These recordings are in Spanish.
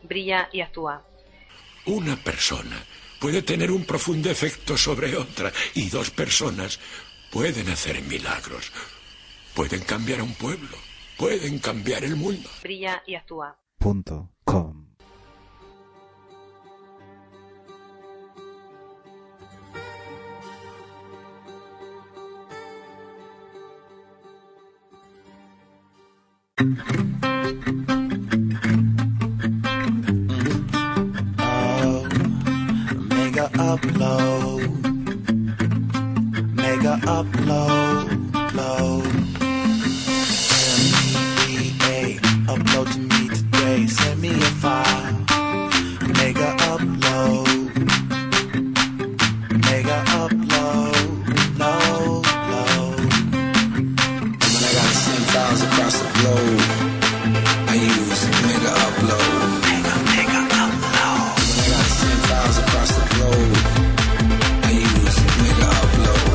brilla y actúa. Una persona puede tener un profundo efecto sobre otra y dos personas pueden hacer milagros. Pueden cambiar a un pueblo. Pueden cambiar el mundo. Brilla y actúa. .com. Mega upload, load. MEDA, upload to me today. Send me a file. Mega upload, load. When I gotta send files across the globe, I use Mega Upload. Mega Upload. When I gotta send files across the globe, I use Mega Upload.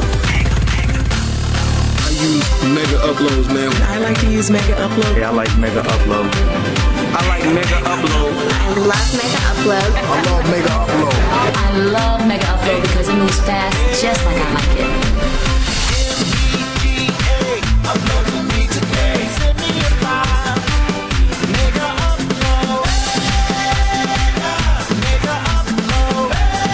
I use Mega Uploads, man. I like to use Mega Upload. Yeah, I like Mega Upload. I like Mega Upload. I love Mega Upload. I love Mega Upload. I love Mega Upload because it moves fast, just like I like it. Upload to me today. Send me a file. Mega upload. Mega upload.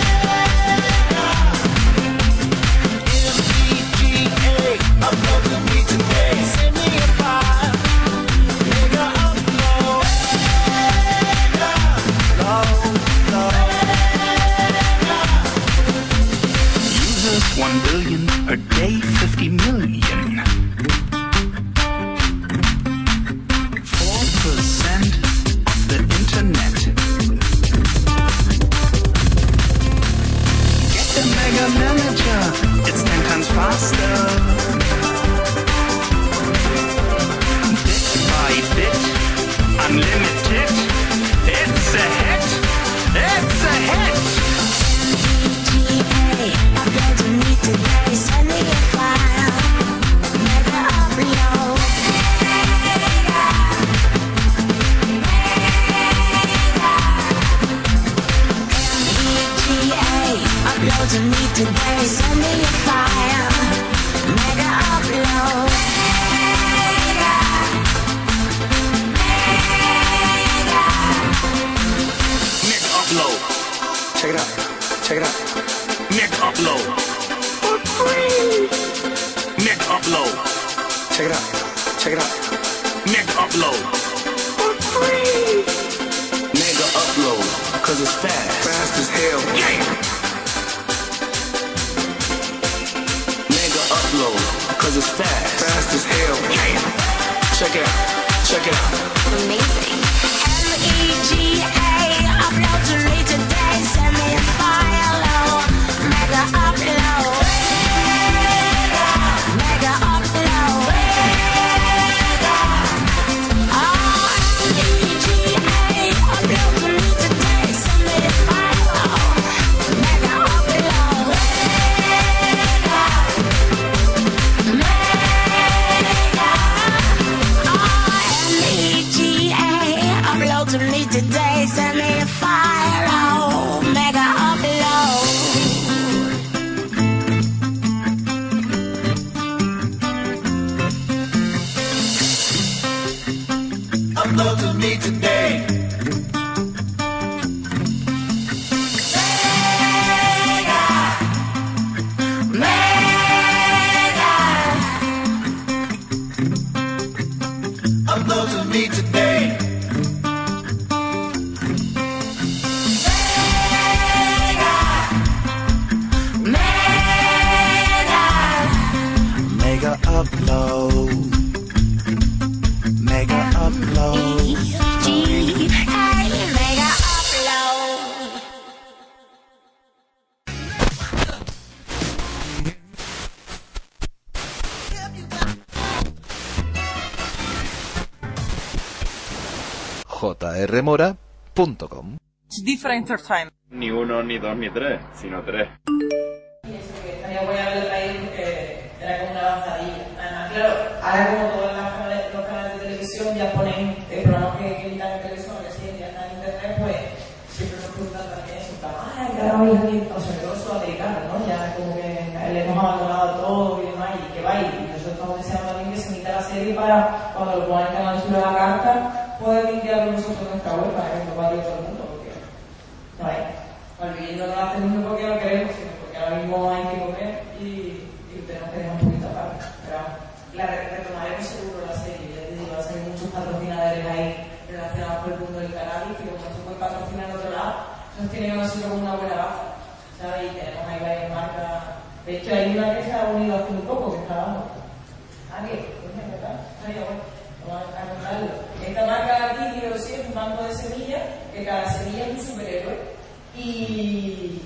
MEDA. Upload to me today. Send me a file. Mega upload. Users 1 billion, a day 50 million. 4% of the internet. Get the Mega Manager, it's 10 times faster. Bit by bit, unlimited. It's a hit, it's a hit. MEDA, upload to me today. Send me a file. Mega Upload. Upload to me today, send me a file. Mega upload. Mega Upload. Check it out, check it out. Mega Upload. For free. Mega Upload. Check it out, check it out. Mega Upload. For free. Mega Upload, cause it's fast. Fast as hell. Yeah. Mega Upload, cause it's fast. Fast as hell. Yeah. Check it out, check it out. Amazing. MEDA, upload to me today. Send me a file. Mega upload. Mega upload. MEDA, upload to me today. Send me a file. Mega upload. Upload to me today, send me a file, oh, Mega Upload. Upload to me today. Upload to me today. Mega upload. Mega upload. Mega Upload. jrmora.com. Different entertainment. Ni uno, ni dos, ni tres, sino tres. Estaría bueno haberlo traído porque era como una avanzadilla. Además, claro, ahora como todos los canales de televisión ya ponen programas que emitan en televisión, que siguen ya están en internet, pues siempre nos preguntan también eso, ¿qué ahora vais aquí? O sea, todos los americanos, ¿no? Ya como que le hemos abandonado todo y demás, y que va, y nosotros estamos deseando también que se emita la serie para cuando lo pongan en Canal Sur de la carta, poder limpiarlo nosotros en nuestra web para que lo vaya todo el mundo, porque, ¿sabes? Malviviendo no lo hacemos no porque no queremos, sino porque ahora mismo hay que comer y tenemos que dejar un poquito aparte. Pero la retomaremos seguro la serie, ya te digo, va a salir muchos patrocinadores ahí relacionados con el mundo del cannabis, que como se puede patrocinar en otro lado, nos tienen así como una buena base, ¿sabes? Y tenemos ahí varias marcas. De hecho, hay una que se ha unido hace un poco, que estábamos. ¿Qué? Pues es verdad. Vamos a contarlo. Esta marca de aquí, digo, sí, es un banco de semillas, que cada semilla es un superhéroe. Y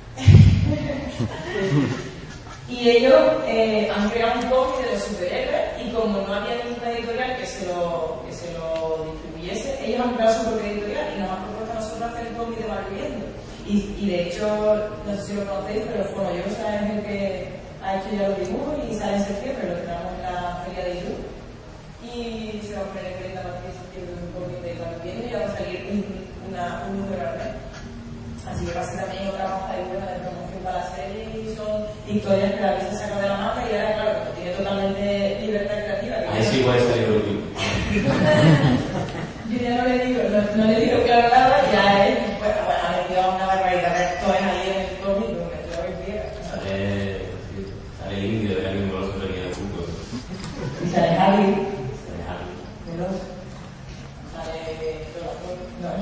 ellos han creado un cómic de los superhéroes, y como no había ninguna editorial que se lo distribuyese, ellos han creado su propia editorial y nos han propuesto a nosotros hacer el cómic de Malviviendo. Y de hecho, no sé si lo conocéis, pero Fonoyosa es el que ha hecho ya los dibujos y sale en septiembre, lo tenemos en la feria de YouTube. Y se va a poner en venta a partir de septiembre un cómic de Malviviendo y va a salir un número al mes. Así que va a ser también otra baza y buena de promoción para la serie, y son historias que la vida se saca de la manga, y ahora, claro, tiene totalmente libertad creativa. Ahí sí puede salir el último. Yo ya no le digo claro nada, ya es, bueno, ha metido una barbaridad de actores ahí en el cómic, lo que yo hoy día. Sale el indio de alguien con los que venía de fútbol. Y sale Harry. Veloz. Sale Dolazón.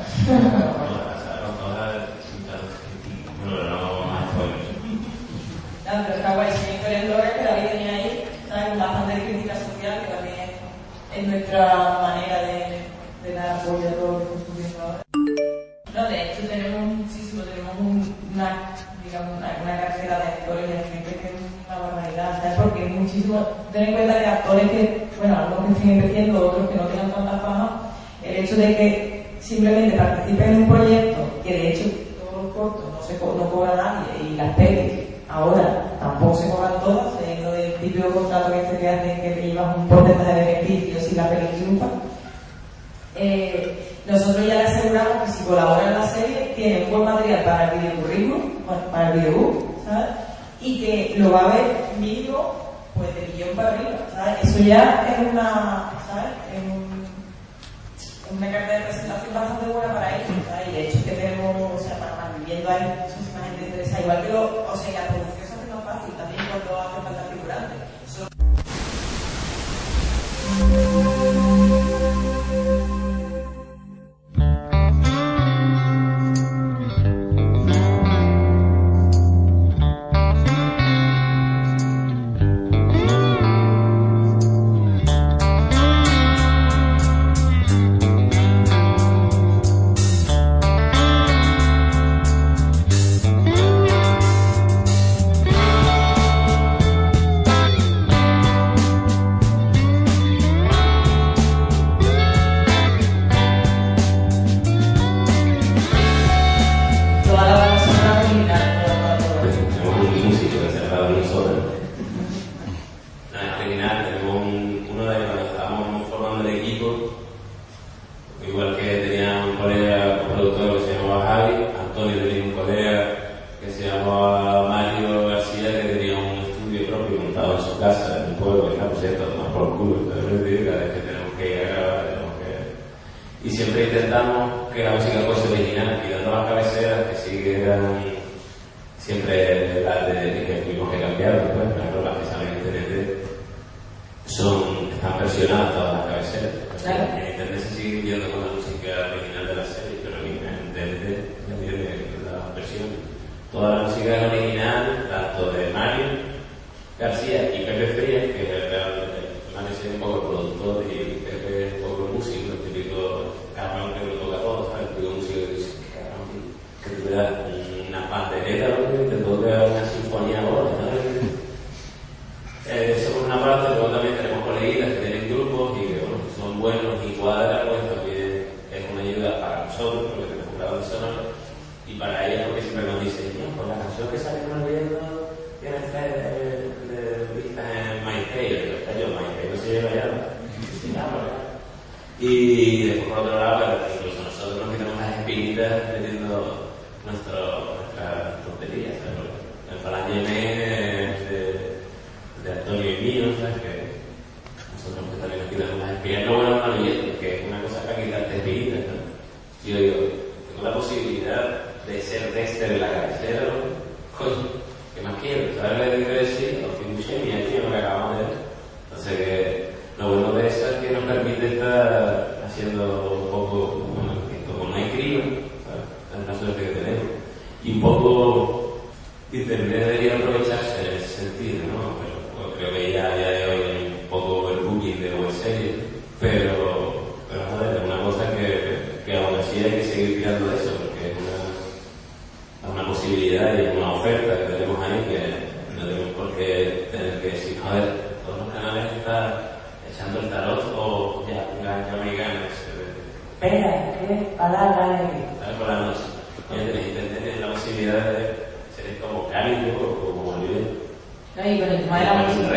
Pero está guay, son historias locas que David tenía ahí, ¿sabes? Con bastante crítica social, que también es nuestra manera de dar apoyo a todo lo que estamos viendo ahora. No, de hecho tenemos muchísimo, tenemos una cartera de actores y de gente que es una barbaridad, ¿sabes? Porque es muchísimo, ten en cuenta que actores que, bueno, algunos que estén empezando, otros que no tengan tanta fama, el hecho de que simplemente participen en un proyecto, que de hecho todos los cortos no cobra nadie, y las pelis ahora tampoco se cobran todas, lo del típico contrato que hacen, que te llevas un porcentaje de beneficios si la peli triunfa. Nosotros ya le aseguramos que si colabora en la serie tiene un buen material para el videocurrículum, bueno, para el videobook, ¿sabes? Y que lo va a ver mínimo pues de millón para arriba, ¿sabes? Eso ya es una, ¿sabes? Es una carta de presentación bastante buena para ellos, ¿sabes? Y de hecho que tenemos, o sea, para Malviviendo hay muchísima gente interesada, igual que o sea, la producción se hace más fácil también cuando hace falta figurantes. Y después por otro lado, incluso nosotros nos quitamos las espinitas seguidas metiendo nuestras tonterías, ¿sabes? El Falange de Antonio y mío, ¿sabes? Que nosotros que también nos quitamos las espinillas. No, bueno, no, que es una cosa para quitarte espinillas, ¿no? Yo digo, tengo la posibilidad de ser Dexter en la cabecera, ¿no? Coño, ¿qué más quiero? ¿Sabes lo que quiero decir? Al fin, Buscemi, el tío, lo que acabamos de ver. Entonces, que lo bueno de eso es que nos permite estar haciendo un poco, bueno, que como no hay crimen, ¿sabes? Es una suerte que tenemos. Y un poco, Internet debería aprovecharse en ese sentido, ¿no? Pero bueno, creo que ya a día de hoy hay un poco el booking de web series, pero joder, es una cosa que aún así hay que seguir tirando de eso, porque es una posibilidad y una oferta que tenemos ahí que no tenemos por qué tener que decir, joder, todos los canales están echando el tarot o ya americanos. Espera, ¿qué palabra es? ¿Sabes? Por la noche. Oye, tenéis la posibilidad de ser como cálido o como libre. No, y con el tema de la música.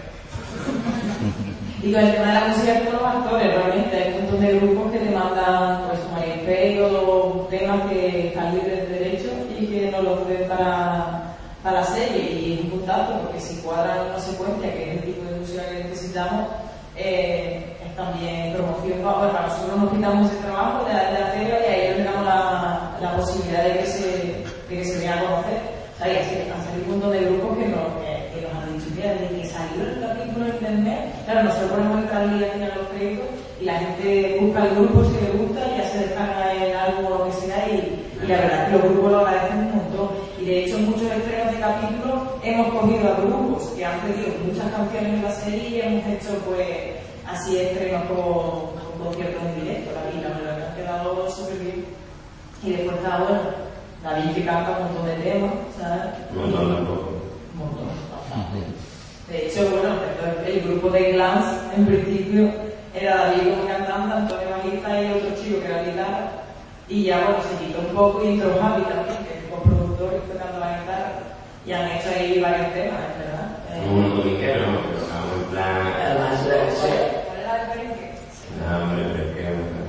Y con el tema de la música con los actores, realmente hay un montón de grupos que te mandan pues o temas que están libres de derechos y que no los den para la serie, y es un puntazo porque si cuadran una secuencia, que es el tipo de música que necesitamos, es también promoción. Bueno, para nosotros nos quitamos ese trabajo de hacerlo y ahí le damos la posibilidad de que se vea a conocer. O sea, y así han salido un montón de grupos que nos han dicho, mira, desde que salió el capítulo en internet, claro, nosotros ponemos el cartel aquí en los créditos y la gente busca el grupo si le gusta y ya se descarga en algo o lo que sea, y la verdad es que los grupos lo agradecen un montón. Y de hecho, en muchos estrenos de capítulos hemos cogido a grupos que han pedido muchas canciones en la serie y hemos hecho pues así estrenos con conciertos en directo. La verdad que ha quedado súper bien. Y después está, bueno, David que canta un montón de temas, ¿sabes? Un montón, bastante. De hecho, bueno, el grupo de Glance, en principio, era David como cantante, Antonio bajista y otro chico que era guitarra. Y ya, bueno, se quitó un poco y entró Javi también, que es coproductor y tocando la guitarra. Y han hecho ahí varios temas, es verdad. Un dominguero, ¿no? Pero estamos en plan... Además, ¿cuál es la diferencia? No, hombre, pero es que...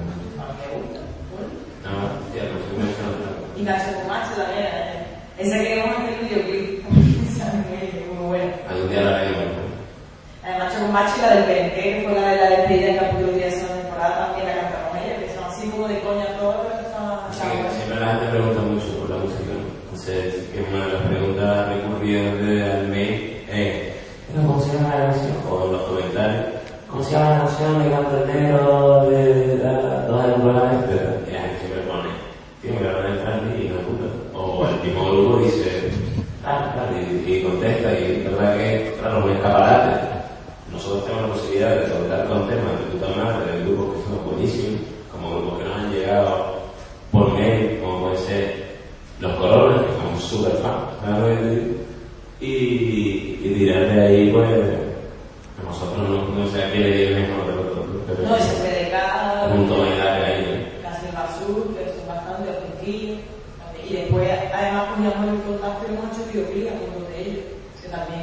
No, tía, no sé cómo es eso. Y Nacho con Macho también, ese queremos hacer el videoclip. Muy bueno. Algún día lo haremos, ¿no? Nacho con Macho y la del PNT, que fue la de la despedida del capítulo 10 de esa temporada, también la cantamos ella, que son así como de coña todo, pero siempre la gente pregunta mucho por la música, ¿no? Entonces, que una de las preguntas recurrentes al mail es ¿cómo se llama la canción? O en los comentarios, ¿cómo se llama la canción de Canto el Negro de la toda la temporada? Y la gente siempre pone, tío, me la van a entrar y no puta. O el tipo grupo dice, y contesta, y la verdad que, claro, un escaparate. Nosotros tenemos la posibilidad de tocar con temas de puta madre, de grupos que son buenísimos, como grupos que nos han llegado por mail, como puede ser Los Coronas, que somos súper fans, ¿sabes? Y tirar de ahí, pues, a nosotros no sé a quién le diga mejor de los otros, pero no, ese PDK, un tono de edad ahí, ¿no? Casi el Basur, que son bastante ofensivos, y después, además, poníamos el contacto y hemos hecho videoclips con uno de ellos, que también.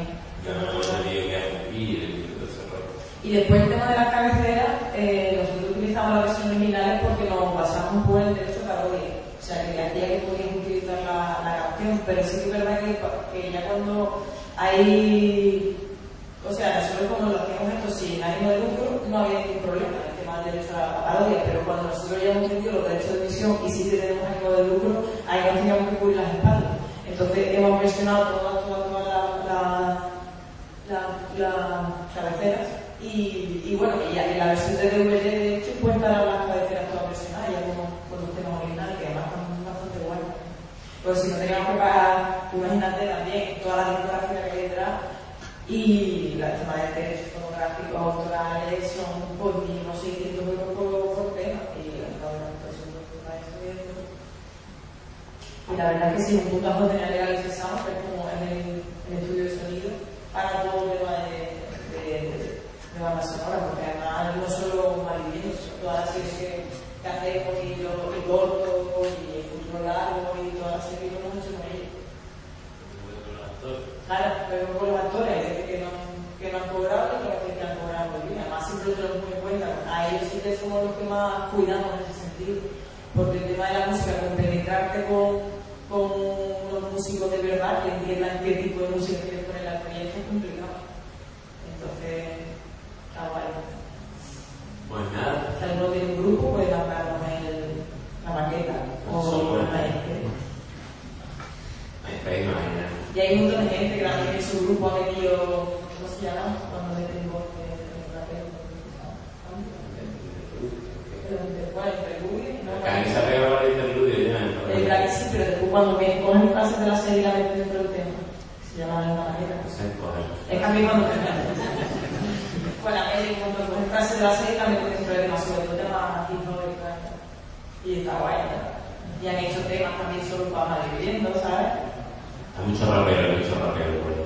Y después el tema de las cabeceras, nosotros utilizamos las versiones originales porque nos basamos por el derecho a parodia. O sea, que hacía que podíamos utilizar la canción, pero sí que es verdad que ya cuando hay... O sea, nosotros cuando lo hacíamos esto sin ánimo de lucro, no había ningún problema en el tema del derecho a parodia, pero cuando nosotros ya hemos metido los derechos de emisión y sí que tenemos ánimo de lucro, ahí nos teníamos que cubrir las espaldas. Entonces hemos mencionado todas las cabeceras. Y bueno, y en la versión de DVD, de hecho, pueden estar las cabeceras todas versionadas, ya con los temas originales, que además están bastante buenos. Pues si no teníamos que pagar, imagínate también toda la discografía que hay detrás, y los temas de derechos fonográficos, autorales, son por mínimo 600 euros por tema, y la verdad es que sí, un puntazo tener legalizado, que es como en el estudio de sonido, para todo el tema de banda sonora, porque además no solo maravilloso, todas las series que hacemos y corto y el futuro largo y todas las series que hemos hecho con ellos. Claro, pero con los actores, que no han cobrado y que que han cobrado muy bien. Además siempre lo tenemos muy en cuenta, a ellos sí que somos los que más cuidamos en ese sentido, porque tema de la música, compenetrarte con los músicos de verdad que entiendan qué tipo de música quieres poner al proyecto es complicado. Entonces, está guay. Pues nada. Si alguno tiene un grupo, puede mandarnos la maqueta o la y hay un montón de gente que también en su grupo ha metido, ¿cómo se llama? Cuando meten voz de Aquí se arregla la interludio ya. Sí, pero después cuando me cogen frases de la serie y la meten dentro del tema, se llama la manera. Es que a mí cuando con la media, cuando cogen frases de la serie y la meten dentro del tema, sobre todo temas históricos. Y está guay, ¿no? Y han hecho temas también solo para viviendo, ¿sabes? Hay mucho rapero, por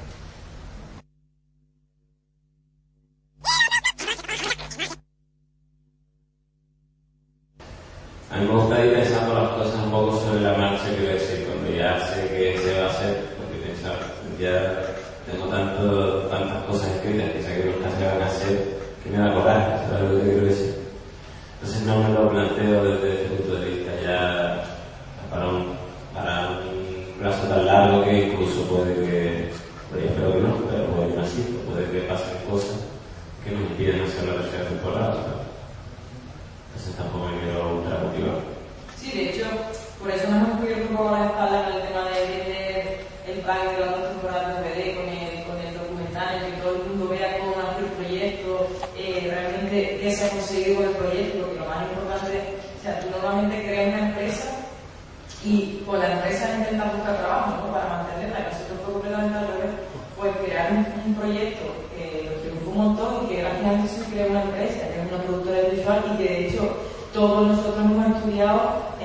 a mí me gusta ir pensando las cosas un poco sobre la marcha que voy a decir cuando ya sé que se va a hacer, porque pensar, ya tengo tantas cosas escritas que sé que nunca se van a hacer, que me da coraje, ¿sabes lo que quiero decir? Entonces no me lo planteo desde ese punto de vista ya para un plazo tan largo que incluso puede que, espero que no, pero puede que no así, puede que pasen cosas que nos impiden hacer la tercera temporada, ¿sabes? Entonces tampoco me quiero ultra motivar. Sí, de hecho, por eso nos hemos cubierto un poco la espalda en el tema de vender el pack de las 2 temporadas de DVD con el documental, en que todo el mundo vea cómo nace el proyecto, realmente qué se ha conseguido con el proyecto, porque lo más importante es, o sea, tú normalmente creas una empresa y con la empresa intentas buscar trabajo, ¿no? Para mantenerla, y nosotros fue completamente al revés, fue crear un proyecto que nos triunfó un montón y que gracias a eso se creó una empresa, que es una productora audiovisual y que de hecho todos nosotros hemos estudiado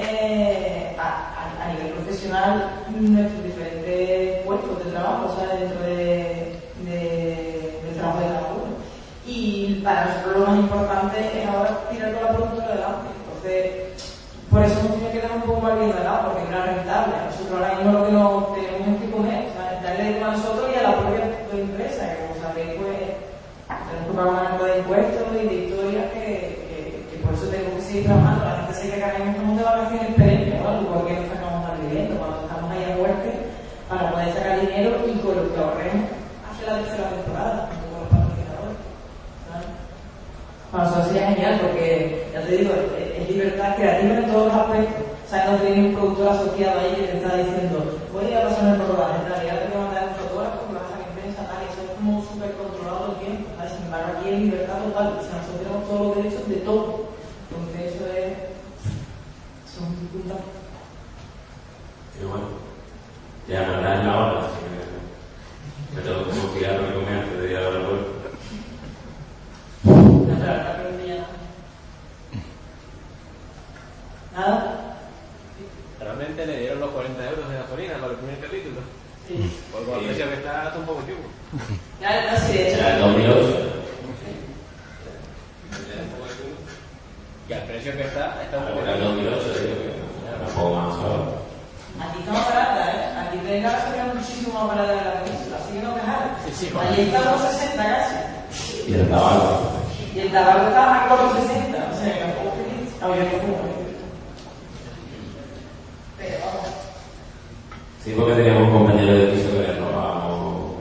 a nivel profesional nuestros diferentes puestos de trabajo, o sea, dentro del trabajo de cada uno. Y para nosotros lo más importante es ahora tirar con la productora adelante. Entonces, por eso nos tiene que dar un poco más bien de lado, porque no era rentable. Nosotros ahora mismo lo que nos tenemos es que comer, o sea, darle de comer a nosotros y a la propia empresa, que como sabéis, pues tenemos que pagar una cantidad de impuestos y de historias que por eso tengo que seguir trabajando. La gente se cree que ahora mismo estamos de vacaciones perennes o algo, porque no sacamos más vivienda cuando estamos ahí a muerte para poder sacar dinero y con lo que ahorremos hacer la tercera temporada, junto con los patrocinadores. Para nosotros sería genial porque, ya te digo, es libertad creativa en todos los aspectos. O sea, no tienes un productor asociado ahí que te está diciendo voy a pasarme por rodaje, en realidad te voy a mandar un fotógrafo que vas a sacar prensa, tal, y eso es como súper controlado todo el tiempo. ¿Sabes? Sin embargo, aquí es libertad total. O sea, nosotros tenemos todos los derechos de todo. Entonces, eso es un punto. Y bueno, ya me da la hora, así que me tengo que confiar en comer antes de ir a la vuelta. ¿Nada? Realmente le dieron los 40 euros de gasolina para el primer capítulo. Sí. Por el precio que está hasta un poco tiempo. Ya, sí, de hecho. Ya el 2008. Y al precio que está un poco Era el 2008, digo que un poco más ahora. Aquí está más barata, ¿eh? Aquí tenéis la gasolina muchísimo más barata de la península, así que no quejar. Allí está por 60 casi. Y el tabaco. Y el tabaco está a 4,60. O sea, que tampoco feliz. Había que fumar. Pero vamos. Sí, porque teníamos un compañero de piso que le robábamos.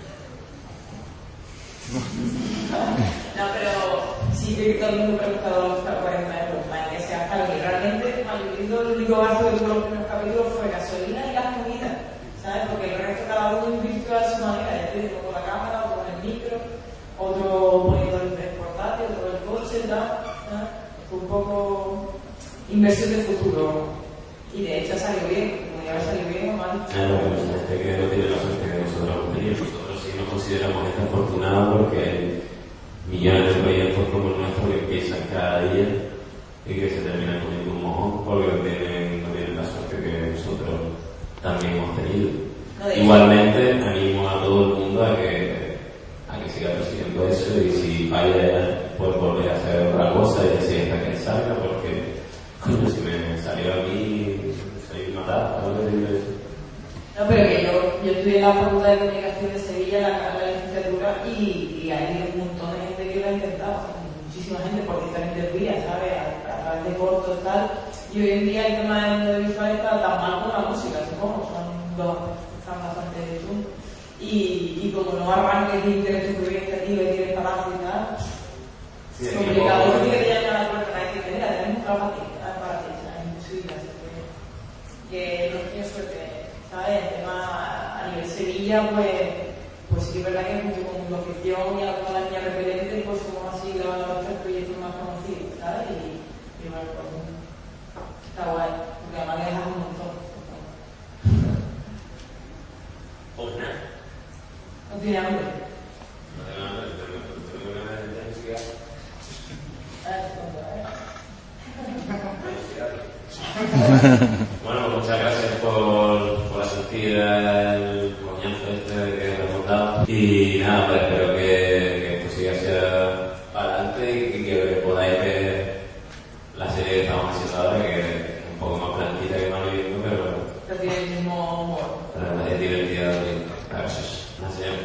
No, pero sí que todo el mundo preguntaba los 40 euros, para que sea caro. Y realmente, el único gasto de todos los primeros capítulos fue gasolina y las comidas, ¿sabes? Porque el resto cada uno invirtió a su manera, ya te digo, con la cámara, otro con el micro, otro poniendo el portátil, otro el coche, tal, ¿sabes? Fue un poco inversión de futuro. Y de hecho ha salido bien, como ya ha salido bien o mal. Claro, pero la gente que no tiene la suerte que nosotros hemos tenido, nosotros sí nos consideramos afortunados porque hay millones de proyectos como el nuestro que empiezan cada día y que se terminan poniendo un mojón porque no tienen la suerte que nosotros también hemos tenido. Igualmente animo a todo el mundo a que siga persiguiendo eso y si falla pues volver a hacer otra cosa y así hasta que salga porque coño, si me salió a mí soy matado, ¿no? No, pero que yo estudié en la Facultad de Comunicación de Sevilla, la licenciatura, y hay un montón de gente que lo ha intentado, muchísima gente por diferentes vías, ¿sabes? A través de cortos y tal. Y hoy en día el tema del audiovisual está tan mal como la música, supongo, son dos que están bastante juntos. Y como no arranques ni tienes tu propia iniciativa y tienes trabajo y tal, es complicado. Yo creo que te llaman a la puerta para decirte, mira, tenemos un trabajo aquí, para ti, es imposible. Así que no tiene suerte, ¿sabes? El tema a nivel Sevilla, pues sí que es verdad que junto con la ficción y a toda la niña repelente, pues somos así los tres proyectos más conocidos, ¿sabes? Y bueno, pues está guay, porque además le dejas un montón. Pues nada. No tiene hambre. Bueno, muchas gracias por asistir al comienzo que hemos dado. Y nada, pues espero que esto siga hacia adelante y que podáis ver la serie que estamos haciendo ahora, que es un poco más blanquita que más viviendo, pero tiene el mismo humor. Pero es divertida. Gracias. Gracias.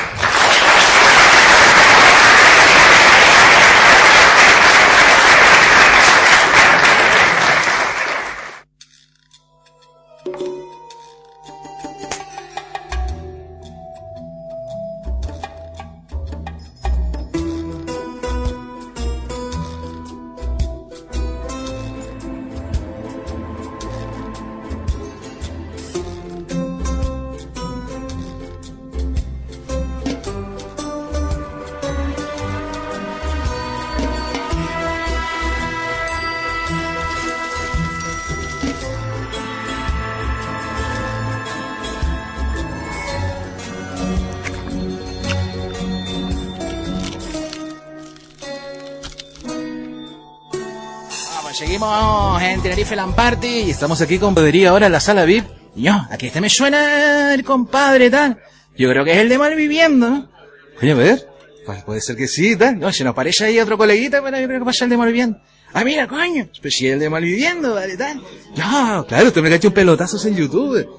Seguimos en Tenerife Land Party y estamos aquí con Podería ahora en la sala VIP. Y yo, aquí me suena el compadre tal. Yo creo que es el de Malviviendo, ¿no? Oye, a ver, pues puede ser que sí, tal. No, si nos parece ahí otro coleguita, pero yo creo que pasa el de Malviviendo. Ah, mira, coño, pues si es el de Malviviendo, vale, tal. Ya, claro, usted me ha hecho un pelotazos en YouTube.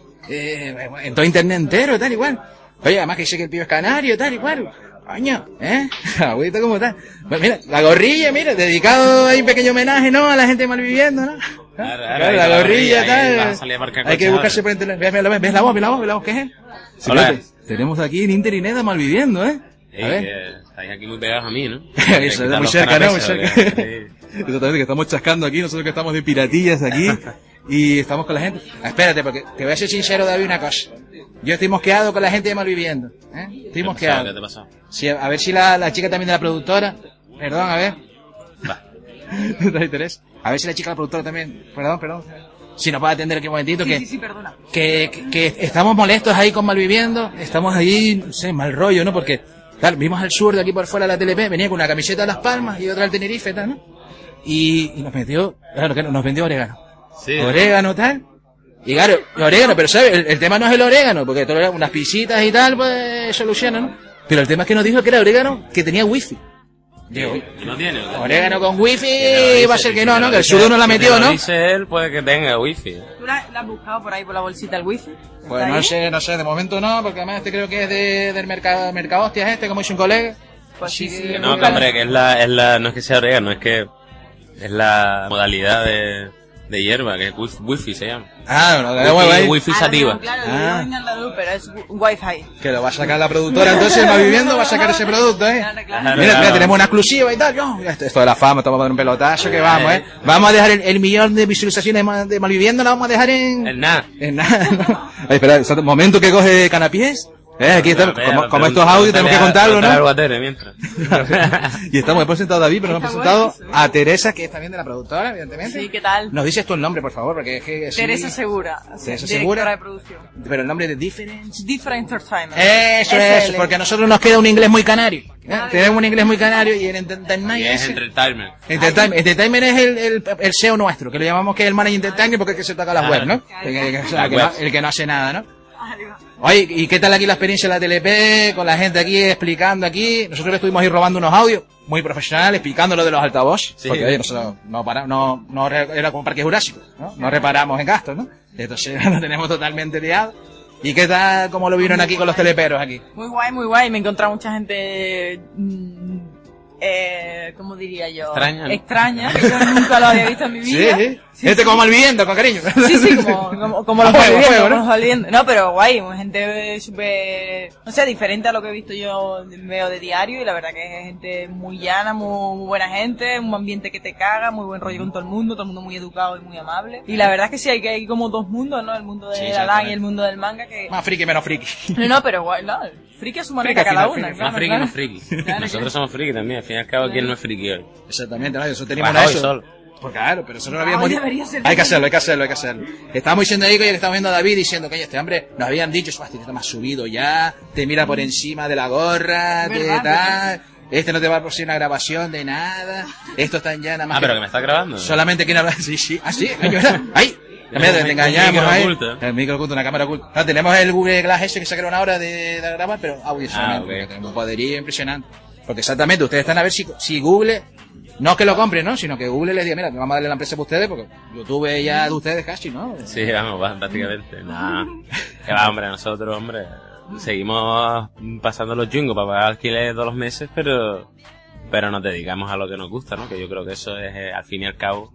En todo internet entero, tal, igual. Oye, además que dice que el pibe es canario, tal, igual. Coño, agüita como tal. Pues mira, la gorrilla, mira, dedicado a un pequeño homenaje, ¿no? A la gente Malviviendo, ¿no? Claro, la gorrilla, tal. Hay que buscarse por internet. ¿Ves la voz? ¿Qué es? Sí, hola. Tenemos aquí en Interineta Malviviendo, ¿eh? A ver. Estáis aquí muy pegados a mí, ¿no? Eso es muy cerca, ¿no? Muy cerca. Exactamente, que estamos chascando aquí, nosotros que estamos de piratillas aquí. Y estamos con la gente. Espérate, porque te voy a ser sincero, David, una cosa. Yo estoy mosqueado con la gente de Malviviendo, ¿eh? Estoy mosqueado. ¿Qué te pasó? Sí, a ver si la chica también de la productora. Perdón, a ver. Va. ¿No te interesa? A ver si la chica de la productora también. Perdón. Si nos va a atender aquí un momentito. Sí, perdona. Que estamos molestos ahí con Malviviendo. Estamos ahí, no sé, mal rollo, ¿no? Porque, tal, vimos al sur de aquí por fuera de la TLP. Venía con una camiseta de Las Palmas y otra del Tenerife, tal, ¿no? Y nos metió, claro, que nos vendió orégano. Sí. Orégano, tal. Y claro, orégano, pero ¿sabes? El tema no es el orégano, porque todo unas pisitas y tal, pues soluciona, ¿no? Pero el tema es que nos dijo que era orégano que tenía wifi. Digo, no tiene. Orégano con wifi, va a ser que no, ¿no? Que el sudo no la metió, ¿no? Dice él, puede que tenga wifi. ¿Tú la has buscado por ahí por la bolsita el wifi? Pues no sé, de momento no, porque además creo que es del mercadostias como dice un colega. Pues sí. No, hombre, que es la, no es que sea orégano, es que es la modalidad de hierba, que es wifi se llama. Wifi sativa. Claro, pero es wifi. Que lo va a sacar la productora, entonces Malviviendo va a sacar ese producto, ¿eh? Claro. Mira, tenemos una exclusiva y tal. Esto de la fama, estamos a dar un pelotazo que vamos, ¿eh? Vamos a dejar el millón de visualizaciones de Malviviendo, la vamos a dejar en nada. En nada, ¿no? Ay, espera, un momento que coge Canapiés. Aquí estamos, como estos audios tenemos que contarlo, ¿no? Y hemos presentado a David, pero hemos presentado a Teresa, que es también de la productora, evidentemente. Sí, ¿qué tal? Nos dices tú el nombre, por favor, porque es que... Teresa Segura. Teresa Segura. Segura. De producción. Pero el nombre de Different Entertainment. Eso es, porque a nosotros nos queda un inglés muy canario. Tenemos un inglés muy canario y el Entertainment es Entertainment. Entertainment es el SEO nuestro, que lo llamamos que es el Manager Entertainment porque es que se toca las web, ¿no? El que no hace nada, ¿no? Oye, ¿y qué tal aquí la experiencia de la TLP? Con la gente aquí explicando aquí. Nosotros estuvimos ahí robando unos audios muy profesionales, explicando lo de los altavoces. Sí. Porque oye, nosotros no era como Parque Jurásico, ¿no? No reparamos en gastos, ¿no? Entonces lo tenemos totalmente liado. ¿Y qué tal, cómo lo vieron aquí con los teleperos aquí? Muy guay. Me he encontrado mucha gente ¿cómo diría yo? Extraña. Que yo nunca lo había visto en mi vida. Sí. Como malviviendo, con cariño. Sí, como los malviviendo, ¿no? Pero guay, gente súper, no sé, diferente a lo que he visto yo, veo de diario, y la verdad que es gente muy llana, muy buena gente, un ambiente que te caga, muy buen rollo con todo el mundo muy educado y muy amable. Y la verdad es que sí, hay como dos mundos, ¿no? El mundo de la LAN y el mundo del manga, que... Más friki, menos friki. No, pero guay, no, el friki a su manera cada una. Más friki, menos friki. Nosotros somos friki también, al fin y al cabo, ¿quién no es friki hoy? Exactamente, ¿no? Eso teníamos eso. Pues claro, pero eso no lo habíamos dicho. Hay que hacerlo. Estábamos diciendo ahí que estábamos viendo a David diciendo que este hombre nos habían dicho, este está más subido ya, te mira por encima de la gorra, te tal, este no te va a producir una grabación de nada, esto está ya nada más. Pero que me está grabando. Solamente quien habla, sí, así, ahí. Te engañamos ahí. El micro oculto, una cámara oculta. No, tenemos el Google Glass ese que sacaron una hora de grabar, pero audio solamente, porque tenemos un poderío impresionante. Porque exactamente, ustedes están a ver si Google, no es que lo compren, ¿no? Sino que Google les diga, mira, vamos a darle la empresa para ustedes, porque YouTube ya de ustedes casi, ¿no? Sí, vamos, prácticamente. Que va, hombre, nosotros, hombre, seguimos pasando los chungos para pagar alquiler todos los meses, pero nos dedicamos a lo que nos gusta, ¿no? Que yo creo que eso es, al fin y al cabo,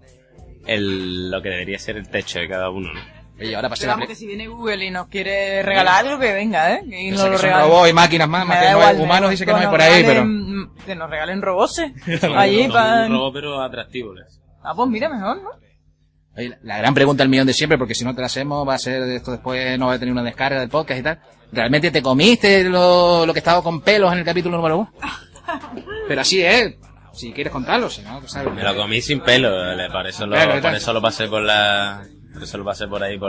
lo que debería ser el techo de cada uno, ¿no? Y ahora Vamos, que si viene Google y nos quiere regalar algo, que venga, que nos lo regalen. Robots y máquinas más que igual, no humanos, dice que no hay por ahí, pero... Que nos regalen robots, allí para... Un robot, pero atractivo. Pues mira, mejor, ¿no? Oye, la gran pregunta del millón de siempre, porque si no te la hacemos, va a ser esto después, no va a tener una descarga del podcast y tal. ¿Realmente te comiste lo que estaba con pelos en el capítulo número 1? Pero así es. Si quieres contarlo, si no, ¿sabes? Me lo comí sin pelo, por eso lo pasé por la... Por eso lo pasé por ahí, por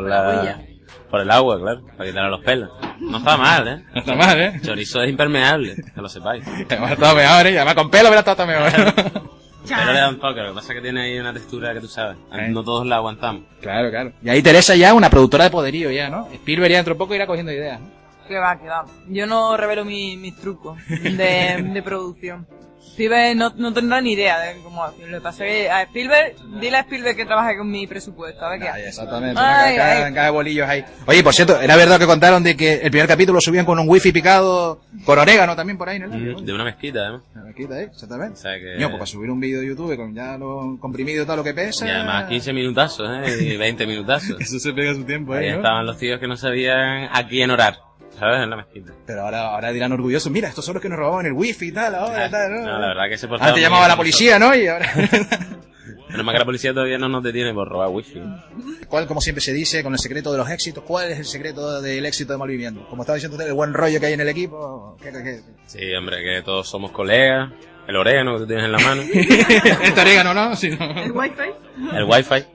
el agua, claro, para quitarle los pelos. No está mal, No está mal, ¿eh? Chorizo es impermeable, que lo sepáis. Está mejor, Además con pelo, pero está mejor. Pero le da un toque, lo que pasa es que tiene ahí una textura que tú sabes. No todos la aguantamos. Claro. Y ahí Teresa ya, una productora de poderío ya, ¿no? Spielberg ya dentro de poco irá cogiendo ideas, ¿no? Que va. Yo no revelo mis trucos de producción. Spielberg no tendrá ni idea de cómo hacerlo. Lo que pasa es que a Spielberg, dile a Spielberg que trabaje con mi presupuesto, a ver qué hace. Exactamente, cada bolillos ahí. Oye, por cierto, era verdad que contaron de que el primer capítulo lo subían con un wifi picado con orégano también por ahí, ¿no? De una mezquita, además. Una mezquita ahí, exactamente. O sea que... pues para subir un vídeo de YouTube con ya lo comprimido y todo lo que pesa... Y además 15 minutazos, y 20 minutazos. Eso se pega su tiempo, ahí, ¿no? Estaban los tíos que no sabían a quién orar. ¿Sabes? En la mezquita. Pero ahora dirán orgullosos, mira, estos son los que nos robaban el wifi y tal, ahora tal, ¿no? No, la verdad que se portaban. Antes llamaba a la policía, ¿no? Y ahora... Menos mal que la policía todavía no nos detiene por robar wifi. ¿Cuál, como siempre se dice, con el secreto de los éxitos, cuál es el secreto del éxito de Malviviendo? Como estaba diciendo usted, el buen rollo que hay en el equipo. ¿Qué? Sí, hombre, que todos somos colegas. El orégano que tú tienes en la mano. Este orégano, ¿no? Sí, no. El wifi. El wifi.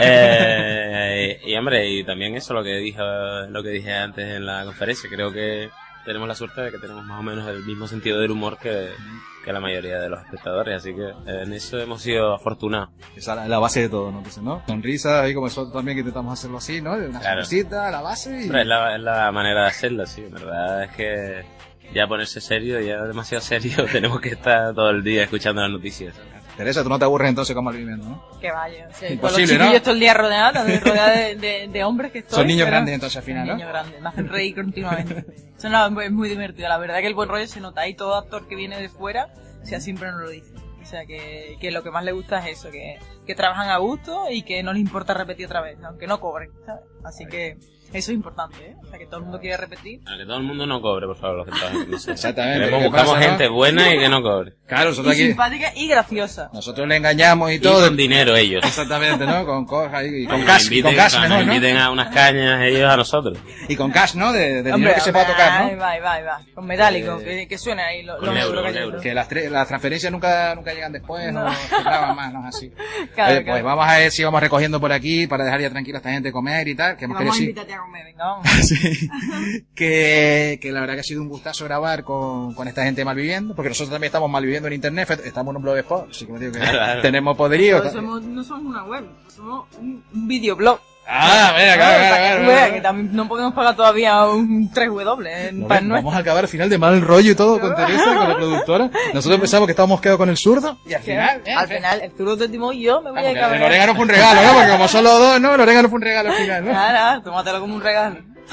Y hombre, y también eso lo que dije antes en la conferencia. Creo que tenemos la suerte de que tenemos más o menos el mismo sentido del humor que la mayoría de los espectadores, así que en eso hemos sido afortunados. Esa es la base de todo, ¿no? Entonces, ¿no? Sonrisa, ahí como nosotros también que intentamos hacerlo así, ¿no? Una sonrisita, la base y... Pero es la manera de hacerlo, sí, en verdad es que ya ponerse serio, ya demasiado serio, tenemos que estar todo el día escuchando las noticias. Teresa, tú no te aburres entonces con Malviviendo, ¿no? Que vaya, sí. Imposible, ¿no? Yo ¿no? estoy el día rodeada de hombres que estoy. Son niños grandes entonces al final, ¿no? Niños grandes, me hacen reír continuamente. Eso no, es muy divertido, la verdad que el buen rollo se nota ahí, todo actor que viene de fuera, o sea, siempre nos lo dice. O sea, que lo que más le gusta es eso, que trabajan a gusto y que no les importa repetir otra vez, aunque no cobren, ¿sabes? Así que eso es importante, ¿eh? O sea, que todo el mundo quiere repetir. Que todo el mundo no cobre, por favor, los que están aquí. Exactamente. Buscamos gente buena y que no cobre. Claro, nosotros y aquí... simpática y graciosa. Nosotros le engañamos y todo. Y con dinero ellos. Exactamente, ¿no? Con cash mejor, ¿no? Inviten a unas cañas ellos a nosotros. Y con cash, ¿no? De dinero que se pueda tocar, ¿no? Va. Con metálico, que suene ahí los euros. Que las transferencias nunca llegan después, no se graban más, ¿no? Así. Claro, Oye, pues vamos a ver si vamos recogiendo por aquí para dejar ya tranquila a esta gente comer y tal. Que vamos a invitarte a comer, venga, vamos. Sí. que la verdad que ha sido un gustazo grabar con esta gente malviviendo, porque nosotros también estamos malviviendo en internet, estamos en un blogspot, así que me digo que tenemos poderío. Pero no somos una web, somos un videoblog. Claro. Que también no podemos pagar todavía un 3W. Vamos a acabar al final de mal rollo y todo con Teresa, con la productora. Nosotros pensamos que estábamos quedados con el zurdo y al final el zurdo te timó y yo me voy a acabar. El orégano fue un regalo, ¿no? Porque como son los dos, ¿no? El orégano fue un regalo al final, ¿no? Nada, tómatelo como un regalo.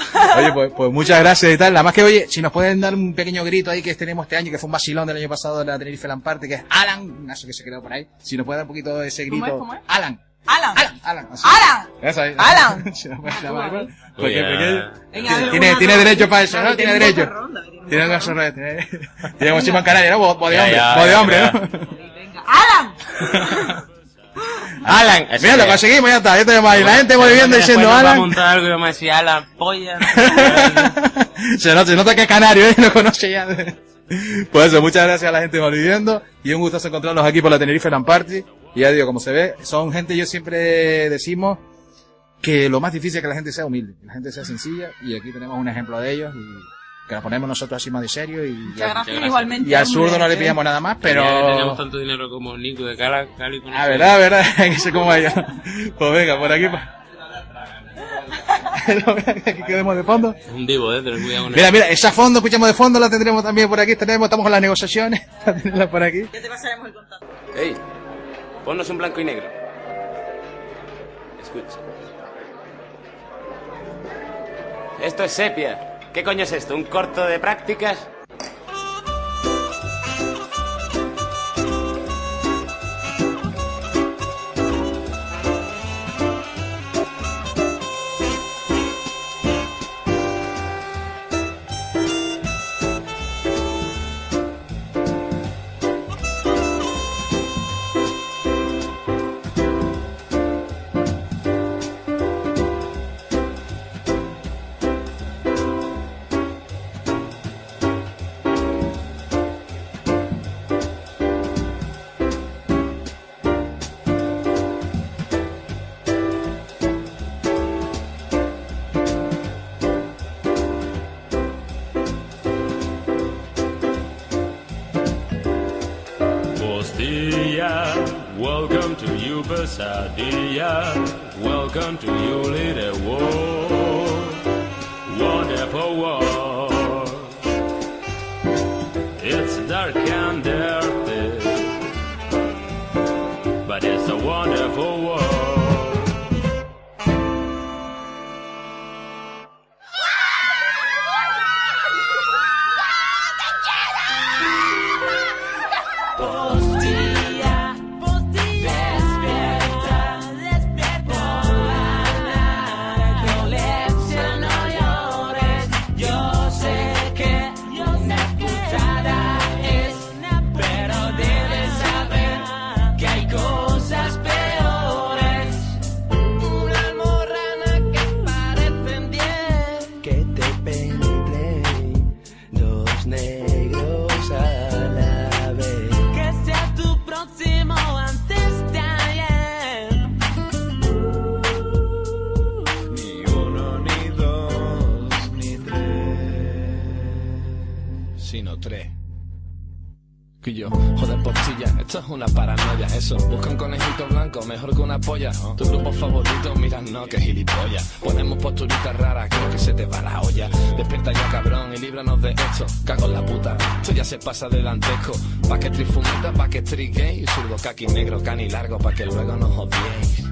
Oye, pues muchas gracias y tal. Nada más que, oye, si nos pueden dar un pequeño grito ahí que tenemos este año, que fue un vacilón del año pasado de la Tenerife Land Party, que es Alan, eso que se quedó por ahí. Si nos puede dar un poquito de ese grito. ¿Cómo es? Alan. Así. ¡Alan! Eso ahí. ¡Alan! Si nos puede llamar, ¿no? Porque Venga, tiene derecho para eso, ¿no? Tiene derecho. ronda, Tiene como Simón Canaria, ¿no? Voz de hombre, ¿no? ¡Alan! Alan, mira, lo conseguimos, ya está, ya tenemos ahí la gente volviendo diciendo Alan. Alan. Va a montar algo y vamos a decir Alan, polla. se nota que es canario, lo conoce ya. Pues eso, muchas gracias a la gente volviendo y un gustazo encontrarlos aquí por la Tenerife Land Party. Y ya digo, como se ve, son gente, yo siempre decimos que lo más difícil es que la gente sea humilde, que la gente sea sencilla, y aquí tenemos un ejemplo de ellos y que nos ponemos nosotros así más de serio igualmente, y al zurdo no le pillamos nada más, pero Ya tenemos tanto dinero como Nico de Cali con a verdad, que sé cómo vaya. Pues venga, por aquí aquí quedemos de fondo. Es un divo, tener cuidado con mira, esa fondo, escuchamos de fondo, la tendremos también por aquí, estamos con las negociaciones, la tenemos por aquí. Ya te pasaremos el contacto. Ey, ponnos en blanco y negro. Escucha. Esto es sepia. ¿Qué coño es esto? ¿Un corto de prácticas? Welcome to you, Pesadilla. Welcome to you, little war. Wonderful war. It's dark and dirty, but it's a wonderful war. Esto es una paranoia, eso. Busca un conejito blanco, mejor que una polla. Tu grupo favorito, mira, no, que gilipollas. Ponemos posturitas raras, creo que se te va la olla. Despierta ya, cabrón, y líbranos de esto. Cago en la puta, esto ya se pasa de dantesco. Pa' que trifumeta, pa' que trigay. Zurdo, caqui, negro, cani largo, pa' que luego nos odiéis.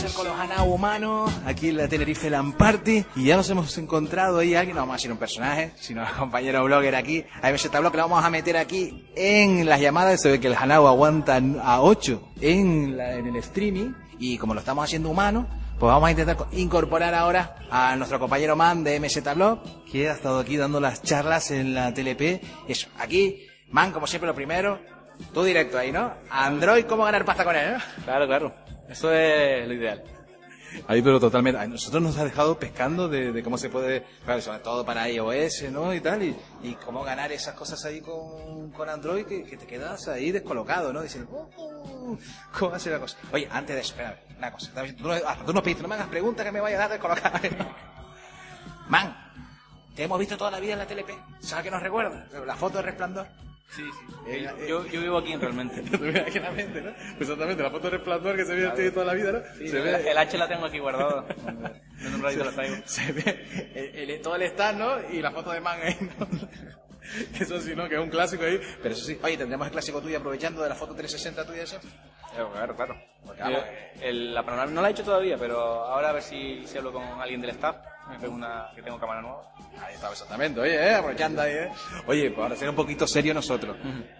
ser con los Hanau humanos, aquí en la Tenerife LAN Party, y ya nos hemos encontrado ahí a alguien, no vamos a decir un personaje, sino al compañero blogger aquí, a MZ Blog, que lo vamos a meter aquí en las llamadas. Se ve que el Hanau aguanta a 8 en el streaming, y como lo estamos haciendo humano, pues vamos a intentar incorporar ahora a nuestro compañero Man de MZ Blog, que ha estado aquí dando las charlas en la TLP. Eso, aquí, Man, como siempre, lo primero, tú directo ahí, ¿no? Android, ¿cómo ganar pasta con él, no? Claro, claro. Eso es lo ideal. Ahí, pero totalmente. A nosotros nos ha dejado pescando de cómo se puede, claro, sobre todo para iOS, ¿no? Y tal, y cómo ganar esas cosas ahí con Android, que te quedas ahí descolocado, ¿no? Diciendo, ¿cómo hace la cosa? Oye, antes de eso, espérame, una cosa. Tú nos pediste, no me hagas preguntas que me vayas a dar descolocado. Man, te hemos visto toda la vida en la TLP. ¿Sabes qué nos recuerda? La foto de Resplandor. Sí, sí. Yo vivo aquí realmente. Aquí en la mente, ¿no? Pues exactamente, la foto de Resplandor que se ve en toda la vida, ¿no? Sí, se ve... el H la tengo aquí guardado. En un ratito la traigo. Se ve todo el stand, ¿no? Y la foto de Man ahí, ¿no? Eso sí, ¿no? Que es un clásico ahí. Pero eso sí, oye, tendremos el clásico tuyo aprovechando de la foto 360 tuya, ¿eso? Claro, claro. La panorámica no la he hecho todavía, pero ahora a ver si hablo con alguien del staff. Me pego que tengo cámara nueva. Ahí está, exactamente. Oye, aprovechando ahí, Oye, pues ahora ser un poquito serio nosotros.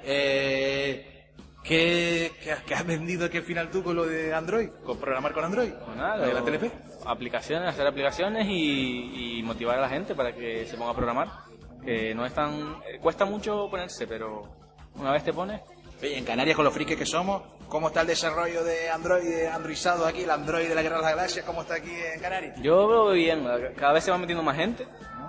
¿Qué has vendido aquí al final tú con lo de Android? ¿Con programar con Android? Pues nada, ¿De la TLP? Aplicaciones, hacer aplicaciones y motivar a la gente para que se ponga a programar. Que no es tan... cuesta mucho ponerse, pero una vez te pones... Oye, en Canarias, con los frikis que somos, ¿cómo está el desarrollo de Android, de androidizado aquí, el Android de la Guerra de las Galaxias? ¿Cómo está aquí en Canarias? Yo lo veo bien, cada vez se va metiendo más gente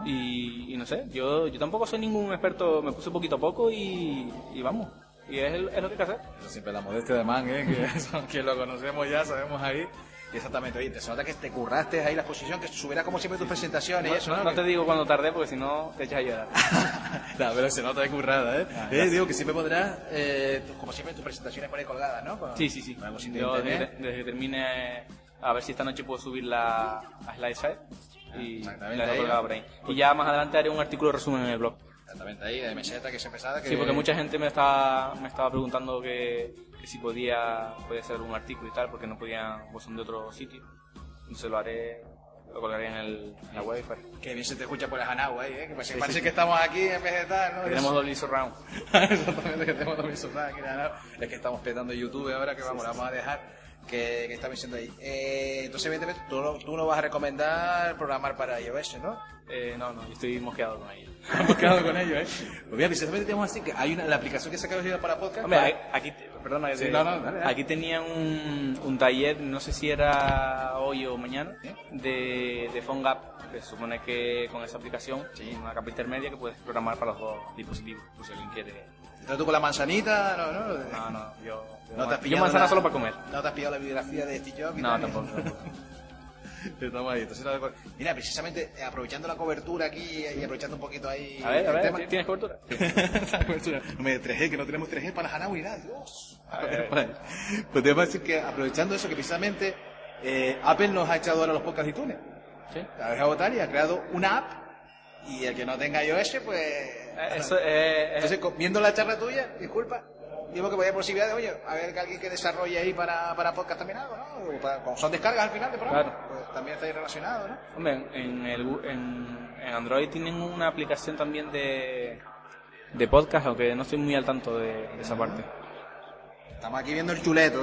y no sé, yo tampoco soy ningún experto, me puse poquito a poco y vamos, y es lo que hay que hacer. Eso siempre la modestia de Man, que lo conocemos ya, sabemos ahí. Exactamente, oye, se nota que te curraste ahí la exposición, que subiera como siempre tus presentaciones y eso, ¿no? No te digo cuando tardé porque si no te echas a llorar. No, pero se nota de currada, digo que siempre pondrás, como siempre, tus presentaciones por ahí colgadas, ¿no? Sí. Yo desde que termine, a ver si esta noche puedo subir la SlideSide y la dejo colgada por ahí. Y ya más adelante haré un artículo de resumen en el blog. Exactamente, ahí, de meseta, que siempre sabe que... Sí, porque mucha gente me estaba preguntando que si podía hacer un artículo y tal, porque no podían, pues son de otro sitio. Entonces lo colgaré en la web. Que bien se te escucha por el Hanau ahí, que parece que estamos aquí en vez de estar, ¿no? Tenemos Dolby Surround. Exactamente, que tenemos Dolby Surround aquí en el Hanau. Es que estamos petando YouTube ahora, que vamos, la vamos a dejar. Que está diciendo ahí. Entonces, evidentemente, tú no vas a recomendar programar para iOS, ¿no? No, yo estoy mosqueado con ello. Mosqueado con ello, Pues bien, precisamente tenemos así que hay la aplicación que sacaron para podcast. Hombre, aquí, perdona, sí, dale. Aquí tenían un taller, no sé si era hoy o mañana, de PhoneGap, que se supone que con esa aplicación, una capa intermedia que puedes programar para los dos dispositivos, pues si alguien quiere. ¿Estás tú con la manzanita? No, yo manzana solo para comer. ¿No te has pillado la biografía de Steve Jobs? No, tampoco. Estamos ahí. Entonces, mira, precisamente aprovechando la cobertura aquí y aprovechando un poquito ahí. A ver, ¿tienes cobertura? Cobertura. No me 3G, que no tenemos 3G para Hanau y nada. Dios. Pues te voy a decir que aprovechando eso, que precisamente Apple nos ha echado ahora los podcasts de iTunes. Sí. La deja votar y ha creado una app. Y el que no tenga iOS, pues... Entonces, viendo la charla tuya, disculpa, digo que vaya posibilidad de, oye, a ver que alguien que desarrolle ahí para podcast también algo, ¿no? Como son descargas al final de programa, claro. Pues también está ahí relacionado, ¿no? Hombre, en Android tienen una aplicación también de podcast, aunque no estoy muy al tanto de esa parte. Estamos aquí viendo el chuleto,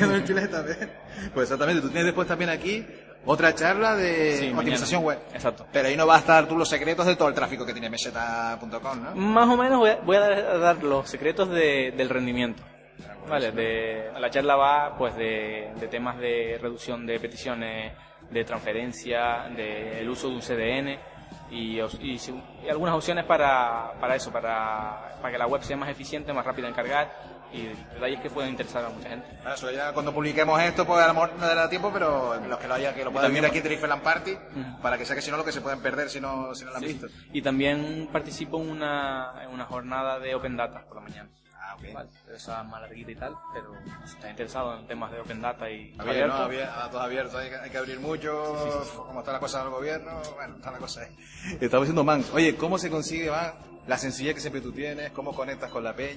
Pues exactamente, tú tienes después también aquí otra charla de optimización web. Exacto. Pero ahí no va a estar tú los secretos de todo el tráfico que tiene meseta.com, ¿no? Más o menos voy a dar los secretos del rendimiento. Vale, la charla va pues de temas de reducción de peticiones, de transferencia, del uso de un CDN y algunas opciones para eso, para que la web sea más eficiente, más rápida en cargar y detalles que pueden interesar a mucha gente. Eso ya cuando publiquemos esto, pues a lo mejor no dará tiempo, pero los que lo puedan ver aquí en Tenerife LAN Party, para que sea que si no lo que se pueden perder si no lo han visto. Y también participo en una jornada de Open Data por la mañana. Okay. Vale, esa es más larguita y tal, pero si estás interesado en temas de Open Data y datos abiertos, hay que abrir mucho, como está la cosa del gobierno, bueno, está la cosa ahí. Estaba diciendo, Man, oye, ¿cómo se consigue, Man, la sencillez que siempre tú tienes? ¿Cómo conectas con la peña?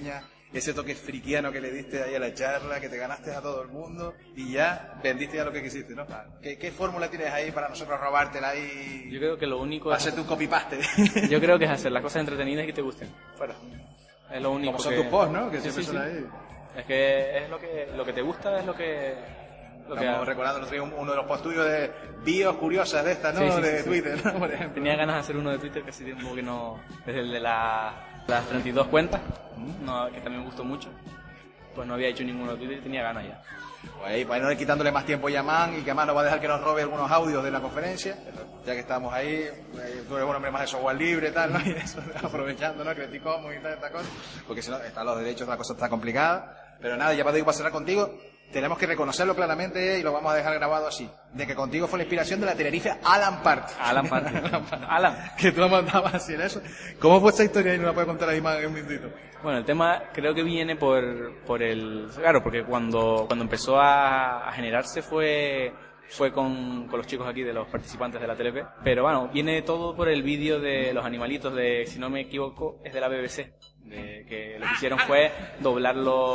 ese toque friquiano que le diste ahí a la charla, que te ganaste a todo el mundo y ya vendiste ya lo que quisiste, ¿no? ¿Qué fórmula tienes ahí para nosotros robártela ahí? Yo creo que lo único es hacerte un copy-paste. Yo creo que es hacer las cosas entretenidas y que te gusten. Fuera. Es lo único. Como son tus posts, ¿no? Que siempre son ahí. Es que es lo que te gusta, es lo que... Estamos recordando uno de los posts tuyos de bios curiosas de estas, ¿no? De Twitter, ¿no? Por ejemplo. Tenía ganas de hacer uno de Twitter que hace tiempo que no... Desde el de las 32 cuentas, que también me gustó mucho. Pues no había hecho ninguno de Twitter y tenía ganas ya. Pues ahí, para no ir quitándole más tiempo ya a Man, y que Man nos va a dejar que nos robe algunos audios de la conferencia, ya que estamos ahí, tú eres un hombre más de software libre y tal, ¿no? Y eso, aprovechando, ¿no? Creative Commons y tal, esta cosa, porque si no, están los derechos, la cosa está complicada. Pero nada, ya para cerrar contigo, tenemos que reconocerlo claramente y lo vamos a dejar grabado así, de que contigo fue la inspiración de la Tenerife Alan Party. Alan Party. Alan. Que tú lo mandabas así en eso. ¿Cómo fue esa historia y no la puedes contar ahí más en un minutito? Bueno, el tema creo que viene por el... Claro, porque cuando empezó a generarse fue con los chicos aquí, de los participantes de la TLP. Pero bueno, viene todo por el vídeo de los animalitos de, si no me equivoco, es de la BBC. Que lo que hicieron fue doblar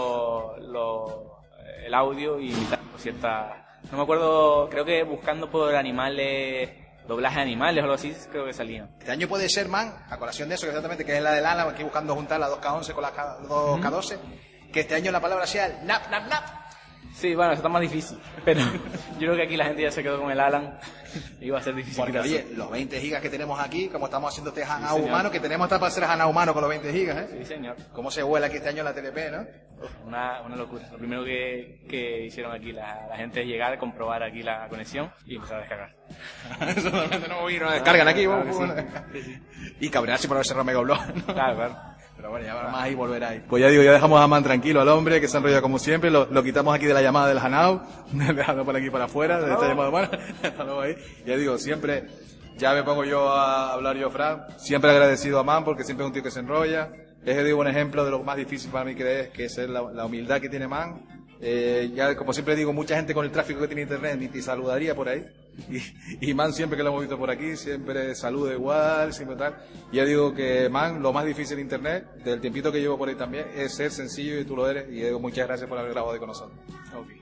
el audio y imitar cierta... No me acuerdo, creo que buscando por animales... Doblaje de animales o algo así, creo que salían. Este año puede ser, Man, a colación de eso, exactamente, que es la del Alan, aquí buscando juntar la 2K11 con la 2K12, que este año la palabra sea el nap, nap, nap. Sí, bueno, eso está más difícil, pero yo creo que aquí la gente ya se quedó con el Alan, iba a ser difícil. Porque, oye, los 20 gigas que tenemos aquí, como estamos haciendo este hangout humano, que tenemos hasta para hacer hangout humano con los 20 gigas, ¿eh? Sí, señor. ¿Cómo se vuela aquí este año la TLP, no? Una locura. Lo primero que hicieron aquí la gente es llegar, comprobar aquí la conexión y empezar a descargar. Eso realmente no nos descargan aquí, sí. Y cabrearse por haber cerrado Megablog, ¿no? Claro. Pero bueno, ya va más ahí, volverá ahí. Pues ya digo, ya dejamos a Man tranquilo, al hombre, que se ha enrollado como siempre, lo quitamos aquí de la llamada del Hanau, dejando por aquí para afuera, de esta llamada humana, hasta luego ahí. Ya digo, siempre, ya me pongo yo a hablar yo, Fran, siempre agradecido a Man, porque siempre es un tío que se enrolla. Es, digo, un ejemplo de lo más difícil para mí que es la humildad que tiene Man. Ya, como siempre digo, mucha gente con el tráfico que tiene internet ni te saludaría por ahí. Y Man, siempre que lo hemos visto por aquí, siempre saluda igual, siempre tal. Y ya digo que Man, lo más difícil de internet, del tiempito que llevo por ahí también, es ser sencillo, y tú lo eres. Y digo, muchas gracias por haber grabado hoy con nosotros. Okay.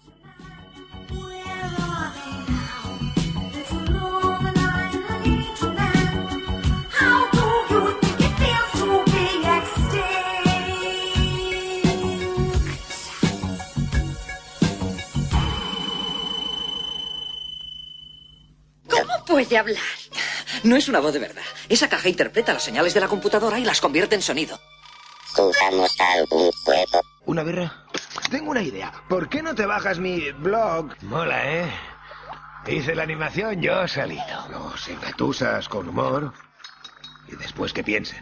¿Cómo puede hablar? No es una voz de verdad. Esa caja interpreta las señales de la computadora y las convierte en sonido. ¿Jugamos a algún juego? ¿Una birra? Tengo una idea. ¿Por qué no te bajas mi blog? Mola, ¿eh? Hice la animación yo solito. Los engatusas con humor y después que piensen.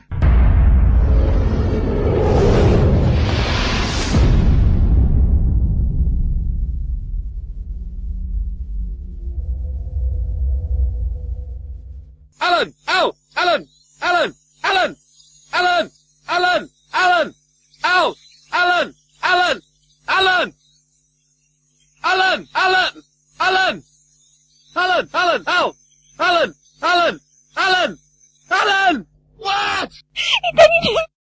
Alan! Ow! Alan! Alan! Alan! Alan! Alan! Alan! Ow! Alan! Alan! Alan! Alan! Alan! Alan! Alan! Alan! Ow! Alan! Alan! Alan! Alan! What?